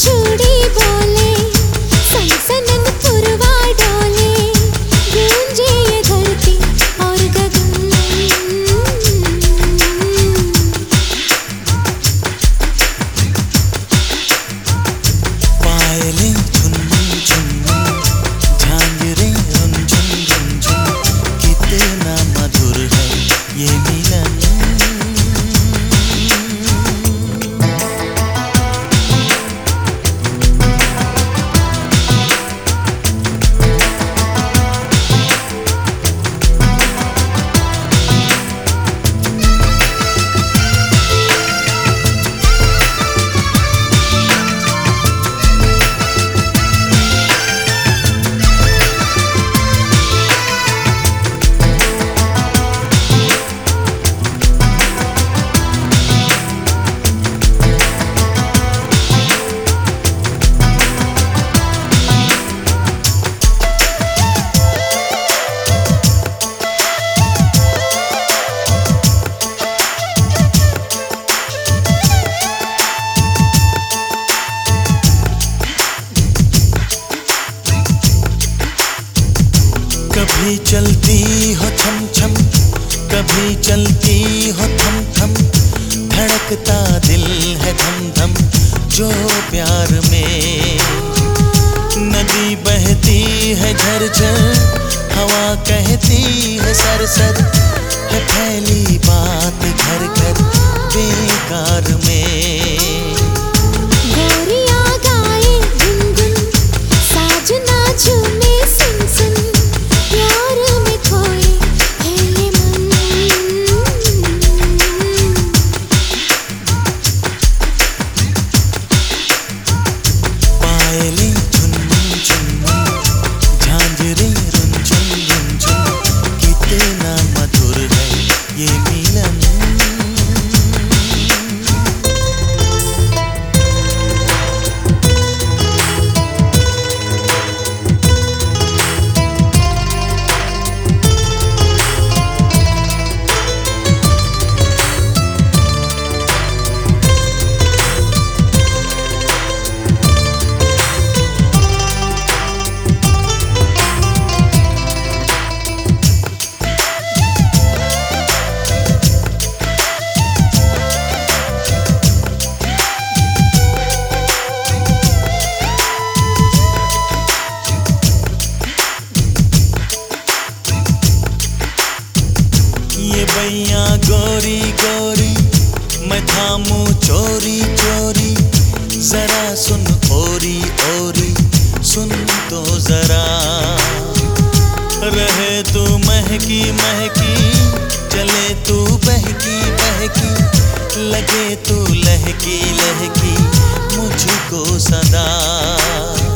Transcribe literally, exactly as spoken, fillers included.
चूड़ी बोले, सनसनन पुरवा डोले, गूंजे ये धरती और गगन। पायलें झुनझुन झुनझुन, झांझरें रुनझुन रुनझुन, कितना मधुर है ये मिलन। कभी चलती हो छम छम, कभी चलती हो थम थम, धड़कता दिल है धम धम जो प्यार में। नदी बहती है झरझर, हवा कहती है सरसर, है फैली बात घर घर बेकार में। गोरियां गाए गुनगुन, साजना झूमे सुन सुन, प्यार में खोए है ये मन। पायलें झुनझुन झुनझुन, झांझरें रुनझुन रुनझुन, कितना मधुर है ये मिलन। ये बैया गोरी गोरी, मैं थामूं चोरी चोरी, जरा सुन ओरी ओरी, सुन तो जरा। रहे तू महकी महकी, चले तू बहकी बहकी, लगे तू लहकी लहकी मुझको सदा।